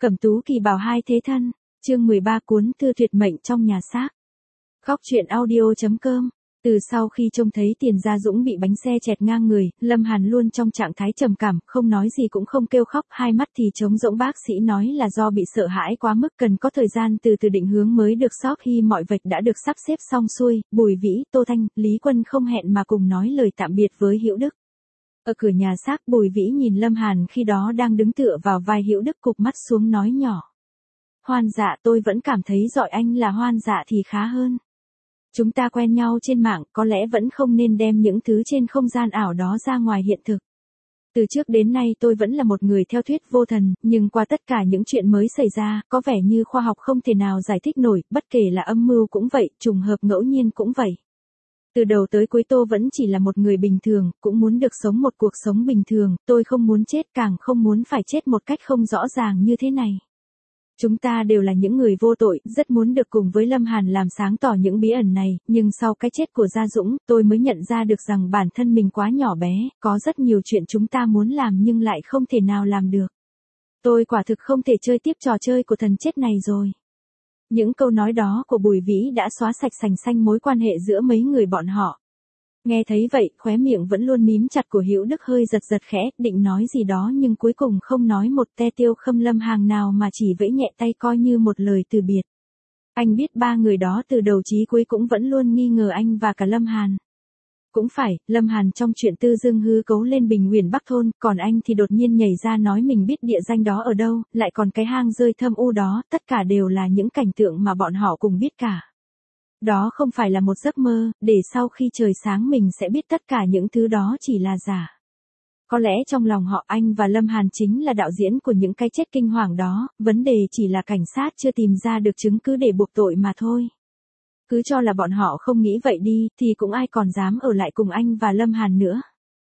Cẩm Tú Kỳ Bảo hai thế thân, chương 13 cuốn thư tuyệt mệnh trong nhà xác. Góc truyện audio.com. Từ sau khi trông thấy Tiền Gia Dũng bị bánh xe chẹt ngang người, Lâm Hàn luôn trong trạng thái trầm cảm, không nói gì cũng không kêu khóc, hai mắt thì trống rỗng. Bác sĩ nói là do bị sợ hãi quá mức, cần có thời gian từ từ định hướng mới được. Sau khi mọi việc đã được sắp xếp xong xuôi, Bùi Vĩ, Tô Thanh, Lý Quân không hẹn mà cùng nói lời tạm biệt với Hữu Đức. Ở cửa nhà xác, Bùi Vĩ nhìn Lâm Hàn khi đó đang đứng tựa vào vai Hữu Đức, cụp mắt xuống nói nhỏ: Hoan Dạ, tôi vẫn cảm thấy giỏi anh là Hoan Dạ thì khá hơn. Chúng ta quen nhau trên mạng, có lẽ vẫn không nên đem những thứ trên không gian ảo đó ra ngoài hiện thực. Từ trước đến nay tôi vẫn là một người theo thuyết vô thần, nhưng qua tất cả những chuyện mới xảy ra, có vẻ như khoa học không thể nào giải thích nổi, bất kể là âm mưu cũng vậy, trùng hợp ngẫu nhiên cũng vậy. Từ đầu tới cuối tôi vẫn chỉ là một người bình thường, cũng muốn được sống một cuộc sống bình thường, tôi không muốn chết, càng không muốn phải chết một cách không rõ ràng như thế này. Chúng ta đều là những người vô tội, rất muốn được cùng với Lâm Hàn làm sáng tỏ những bí ẩn này, nhưng sau cái chết của Gia Dũng, tôi mới nhận ra được rằng bản thân mình quá nhỏ bé, có rất nhiều chuyện chúng ta muốn làm nhưng lại không thể nào làm được. Tôi quả thực không thể chơi tiếp trò chơi của thần chết này rồi. Những câu nói đó của Bùi Vĩ đã xóa sạch sành xanh mối quan hệ giữa mấy người bọn họ. Nghe thấy vậy, khóe miệng vẫn luôn mím chặt của Hữu Đức hơi giật giật khẽ, định nói gì đó nhưng cuối cùng không nói một te tiêu khâm Lâm hàng nào mà chỉ vẫy nhẹ tay coi như một lời từ biệt. Anh biết ba người đó từ đầu chí cuối cũng vẫn luôn nghi ngờ anh và cả Lâm Hàn. Cũng phải, Lâm Hàn trong chuyện Tư Dương hư cấu lên Bình Nguyền Bắc thôn, còn anh thì đột nhiên nhảy ra nói mình biết địa danh đó ở đâu, lại còn cái hang rơi thâm u đó, tất cả đều là những cảnh tượng mà bọn họ cùng biết cả. Đó không phải là một giấc mơ, để sau khi trời sáng mình sẽ biết tất cả những thứ đó chỉ là giả. Có lẽ trong lòng họ anh và Lâm Hàn chính là đạo diễn của những cái chết kinh hoàng đó, vấn đề chỉ là cảnh sát chưa tìm ra được chứng cứ để buộc tội mà thôi. Cứ cho là bọn họ không nghĩ vậy đi, thì cũng ai còn dám ở lại cùng anh và Lâm Hàn nữa.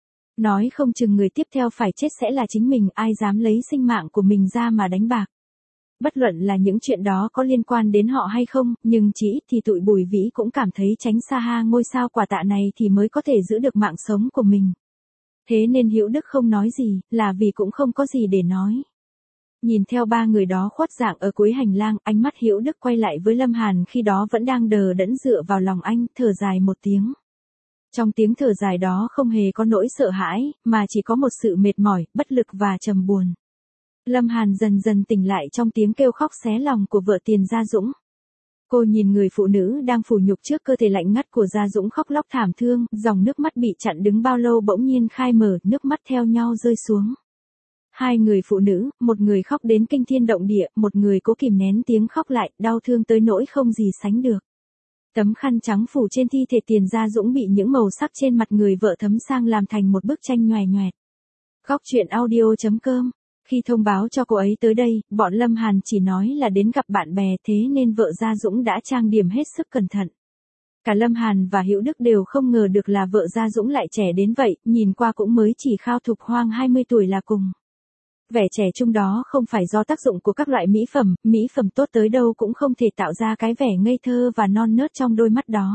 Nói không chừng người tiếp theo phải chết sẽ là chính mình, ai dám lấy sinh mạng của mình ra mà đánh bạc. Bất luận là những chuyện đó có liên quan đến họ hay không, nhưng chỉ ít thì tụi Bùi Vĩ cũng cảm thấy tránh xa ha ngôi sao quả tạ này thì mới có thể giữ được mạng sống của mình. Thế nên Hữu Đức không nói gì, là vì cũng không có gì để nói. Nhìn theo ba người đó khuất dạng ở cuối hành lang, ánh mắt Hữu Đức quay lại với Lâm Hàn khi đó vẫn đang đờ đẫn dựa vào lòng anh, thở dài một tiếng. Trong tiếng thở dài đó không hề có nỗi sợ hãi, mà chỉ có một sự mệt mỏi, bất lực và trầm buồn. Lâm Hàn dần dần tỉnh lại trong tiếng kêu khóc xé lòng của vợ Tiền Gia Dũng. Cô nhìn người phụ nữ đang phủ nhục trước cơ thể lạnh ngắt của Gia Dũng khóc lóc thảm thương, dòng nước mắt bị chặn đứng bao lâu bỗng nhiên khai mở, nước mắt theo nhau rơi xuống. Hai người phụ nữ, một người khóc đến kinh thiên động địa, một người cố kìm nén tiếng khóc lại, đau thương tới nỗi không gì sánh được. Tấm khăn trắng phủ trên thi thể Tiền Gia Dũng bị những màu sắc trên mặt người vợ thấm sang làm thành một bức tranh nhòe nhoẹt. Góc truyện audio.com. Khi thông báo cho cô ấy tới đây, bọn Lâm Hàn chỉ nói là đến gặp bạn bè, thế nên vợ Gia Dũng đã trang điểm hết sức cẩn thận. Cả Lâm Hàn và Hữu Đức đều không ngờ được là vợ Gia Dũng lại trẻ đến vậy, nhìn qua cũng mới chỉ khao thục hoang 20 tuổi là cùng. Vẻ trẻ trung đó không phải do tác dụng của các loại mỹ phẩm tốt tới đâu cũng không thể tạo ra cái vẻ ngây thơ và non nớt trong đôi mắt đó.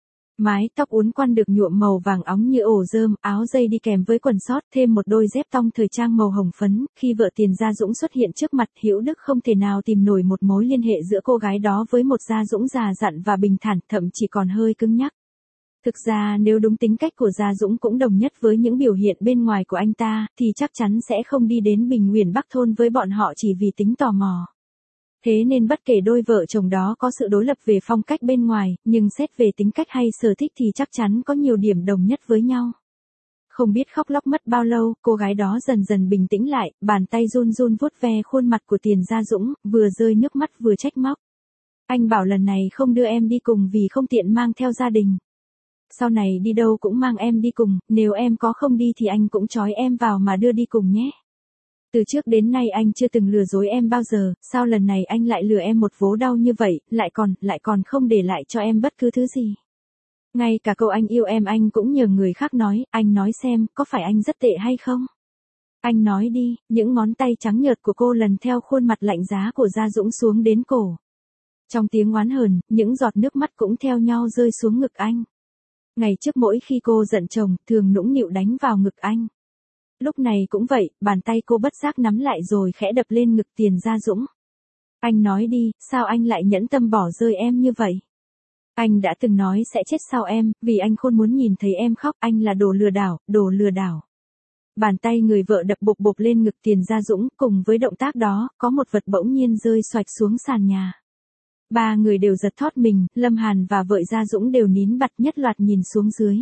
Mái tóc uốn quăn được nhuộm màu vàng óng như ổ rơm, áo dây đi kèm với quần sót, thêm một đôi dép tông thời trang màu hồng phấn. Khi vợ Tiền Gia Dũng xuất hiện trước mặt, Hữu Đức không thể nào tìm nổi một mối liên hệ giữa cô gái đó với một Gia Dũng già dặn và bình thản, thậm chí còn hơi cứng nhắc. Thực ra nếu đúng tính cách của Gia Dũng cũng đồng nhất với những biểu hiện bên ngoài của anh ta, thì chắc chắn sẽ không đi đến Bình Nguyền Bắc thôn với bọn họ chỉ vì tính tò mò. Thế nên bất kể đôi vợ chồng đó có sự đối lập về phong cách bên ngoài, nhưng xét về tính cách hay sở thích thì chắc chắn có nhiều điểm đồng nhất với nhau. Không biết khóc lóc mất bao lâu, cô gái đó dần dần bình tĩnh lại, bàn tay run run vuốt ve khuôn mặt của Tiền Gia Dũng, vừa rơi nước mắt vừa trách móc. Anh bảo lần này không đưa em đi cùng vì không tiện mang theo gia đình. Sau này đi đâu cũng mang em đi cùng, nếu em có không đi thì anh cũng trói em vào mà đưa đi cùng nhé. Từ trước đến nay anh chưa từng lừa dối em bao giờ, sao lần này anh lại lừa em một vố đau như vậy, lại còn không để lại cho em bất cứ thứ gì. Ngay cả câu anh yêu em anh cũng nhờ người khác nói, anh nói xem, có phải anh rất tệ hay không? Anh nói đi, những ngón tay trắng nhợt của cô lần theo khuôn mặt lạnh giá của Gia Dũng xuống đến cổ. Trong tiếng oán hờn, những giọt nước mắt cũng theo nhau rơi xuống ngực anh. Ngày trước mỗi khi cô giận chồng, thường nũng nịu đánh vào ngực anh. Lúc này cũng vậy, bàn tay cô bất giác nắm lại rồi khẽ đập lên ngực Tiền Gia Dũng. Anh nói đi, sao anh lại nhẫn tâm bỏ rơi em như vậy? Anh đã từng nói sẽ chết sau em, vì anh không muốn nhìn thấy em khóc, anh là đồ lừa đảo, đồ lừa đảo. Bàn tay người vợ đập bộp bộp lên ngực Tiền Gia Dũng, cùng với động tác đó, có một vật bỗng nhiên rơi xoạch xuống sàn nhà. Ba người đều giật thót mình, Lâm Hàn và vợ Gia Dũng đều nín bặt nhất loạt nhìn xuống dưới.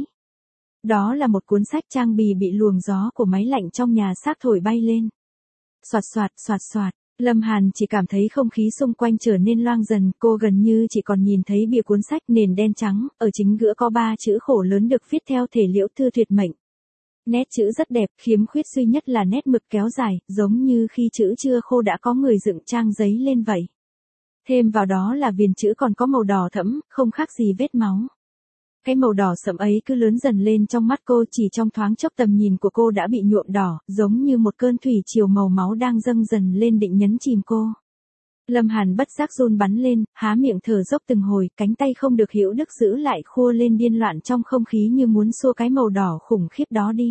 Đó là một cuốn sách trang bìa bị luồng gió của máy lạnh trong nhà xác thổi bay lên. Soạt soạt soạt soạt, Lâm Hàn chỉ cảm thấy không khí xung quanh trở nên loang dần, cô gần như chỉ còn nhìn thấy bìa cuốn sách nền đen trắng, ở chính giữa có 3 chữ khổ lớn được viết theo thể Liễu Thư Tuyệt Mệnh. Nét chữ rất đẹp, khiếm khuyết duy nhất là nét mực kéo dài, giống như khi chữ chưa khô đã có người dựng trang giấy lên vậy. Thêm vào đó là viền chữ còn có màu đỏ thẫm, không khác gì vết máu. Cái màu đỏ sẫm ấy cứ lớn dần lên trong mắt cô, chỉ trong thoáng chốc tầm nhìn của cô đã bị nhuộm đỏ, giống như một cơn thủy triều màu máu đang dâng dần lên định nhấn chìm cô. Lâm Hàn bất giác run bắn lên, há miệng thở dốc từng hồi, cánh tay không được Hữu Đức giữ lại khua lên điên loạn trong không khí như muốn xua cái màu đỏ khủng khiếp đó đi.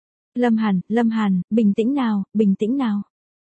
Lâm Hàn, bình tĩnh nào, bình tĩnh nào.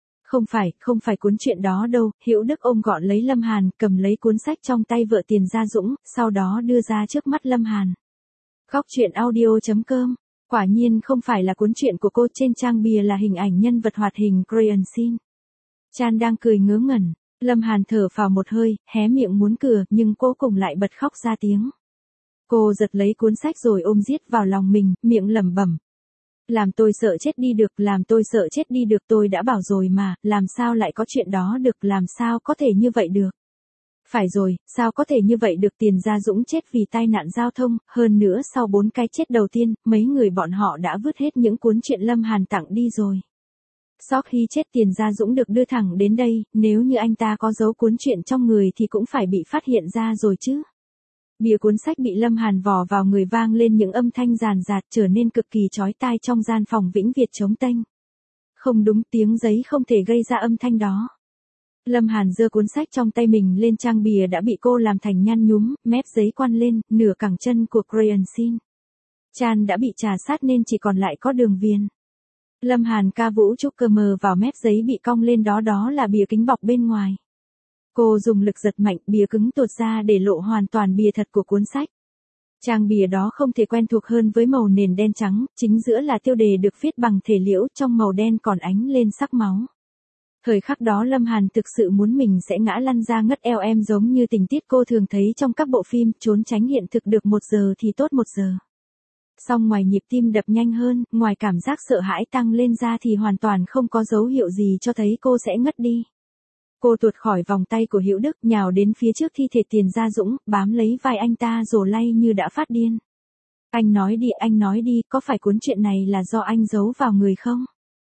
Không phải cuốn chuyện đó đâu, Hữu Đức ôm gọn lấy Lâm Hàn, cầm lấy cuốn sách trong tay vợ Tiền Gia Dũng, sau đó đưa ra trước mắt Lâm Hàn. Góc truyện audio.com, quả nhiên không phải là cuốn truyện của cô, trên trang bìa là hình ảnh nhân vật hoạt hình Crayon Sin. Chan đang cười ngớ ngẩn, Lâm Hàn thở phào một hơi, hé miệng muốn cười, nhưng cô cùng lại bật khóc ra tiếng. Cô giật lấy cuốn sách rồi ôm giết vào lòng mình, miệng lẩm bẩm. Làm tôi sợ chết đi được, làm tôi sợ chết đi được, tôi đã bảo rồi mà, làm sao lại có chuyện đó được, làm sao có thể như vậy được. Phải rồi, sao có thể như vậy được, Tiền Gia Dũng chết vì tai nạn giao thông, hơn nữa sau 4 cái chết đầu tiên, mấy người bọn họ đã vứt hết những cuốn truyện Lâm Hàn tặng đi rồi. Sau khi chết Tiền Gia Dũng được đưa thẳng đến đây, nếu như anh ta có giấu cuốn truyện trong người thì cũng phải bị phát hiện ra rồi chứ. Bìa cuốn sách bị Lâm Hàn vò vào người, vang lên những âm thanh ràn rạt, trở nên cực kỳ chói tai trong gian phòng vĩnh Việt trống tênh. Không đúng, tiếng giấy không thể gây ra âm thanh đó. Lâm Hàn giơ cuốn sách trong tay mình lên, trang bìa đã bị cô làm thành nhăn nhúm, mép giấy quăn lên, nửa cẳng chân của Crayon Sin. Chan đã bị trà sát nên chỉ còn lại có đường viền. Lâm Hàn ca vũ trúc cơ mờ vào mép giấy bị cong lên, đó là bìa kính bọc bên ngoài. Cô dùng lực giật mạnh, bìa cứng tuột ra để lộ hoàn toàn bìa thật của cuốn sách. Trang bìa đó không thể quen thuộc hơn với màu nền đen trắng, chính giữa là tiêu đề được viết bằng thể liễu, trong màu đen còn ánh lên sắc máu. Thời khắc đó Lâm Hàn thực sự muốn mình sẽ ngã lăn ra ngất eo em, giống như tình tiết cô thường thấy trong các bộ phim, trốn tránh hiện thực được 1 giờ thì tốt 1 giờ. Song ngoài nhịp tim đập nhanh hơn, ngoài cảm giác sợ hãi tăng lên ra thì hoàn toàn không có dấu hiệu gì cho thấy cô sẽ ngất đi. Cô tuột khỏi vòng tay của Hữu Đức, nhào đến phía trước thi thể Tiền Gia Dũng, bám lấy vai anh ta rồi lay như đã phát điên. Anh nói đi, có phải cuốn truyện này là do anh giấu vào người không?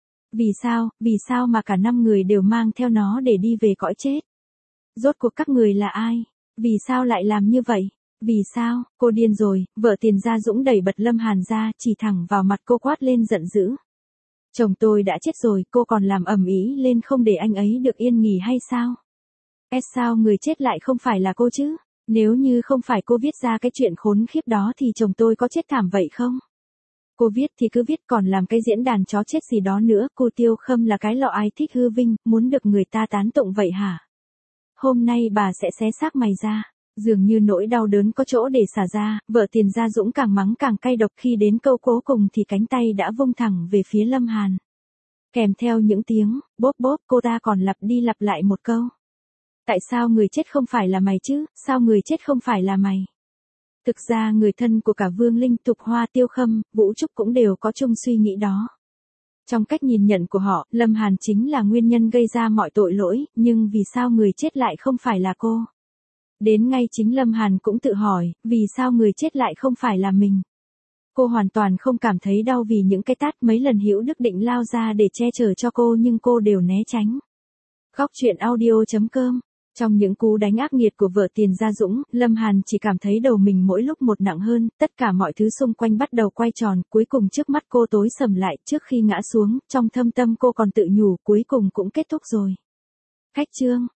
Vì sao mà cả 5 người đều mang theo nó để đi về cõi chết? Rốt cuộc các người là ai? Vì sao lại làm như vậy? Vì sao? Cô điên rồi, vợ Tiền Gia Dũng đẩy bật Lâm Hàn ra, chỉ thẳng vào mặt cô quát lên giận dữ. Chồng tôi đã chết rồi, cô còn làm ầm ĩ lên không để anh ấy được yên nghỉ hay sao? Sao người chết lại không phải là cô chứ? Nếu như không phải cô viết ra cái chuyện khốn khiếp đó thì chồng tôi có chết thảm vậy không? Cô viết thì cứ viết, còn làm cái diễn đàn chó chết gì đó nữa, cô Tiêu Khâm là cái lọ ai thích hư vinh, muốn được người ta tán tụng vậy hả? Hôm nay bà sẽ xé xác mày ra. Dường như nỗi đau đớn có chỗ để xả ra, vợ Tiền Gia Dũng càng mắng càng cay độc, khi đến câu cuối cùng thì cánh tay đã vung thẳng về phía Lâm Hàn. Kèm theo những tiếng bốp bốp, cô ta còn lặp đi lặp lại một câu. Tại sao người chết không phải là mày chứ, sao người chết không phải là mày? Thực ra người thân của cả Vương Linh, Tục Hoa, Tiêu Khâm, Vũ Trúc cũng đều có chung suy nghĩ đó. Trong cách nhìn nhận của họ, Lâm Hàn chính là nguyên nhân gây ra mọi tội lỗi, nhưng vì sao người chết lại không phải là cô? Đến ngay chính Lâm Hàn cũng tự hỏi, vì sao người chết lại không phải là mình? Cô hoàn toàn không cảm thấy đau vì những cái tát mấy lần Hữu Đức định lao ra để che chở cho cô nhưng cô đều né tránh. Góc truyện audio.com. Trong những cú đánh ác nghiệt của vợ Tiền Gia Dũng, Lâm Hàn chỉ cảm thấy đầu mình mỗi lúc một nặng hơn, tất cả mọi thứ xung quanh bắt đầu quay tròn, cuối cùng trước mắt cô tối sầm lại, trước khi ngã xuống, trong thâm tâm cô còn tự nhủ cuối cùng cũng kết thúc rồi. Cách chương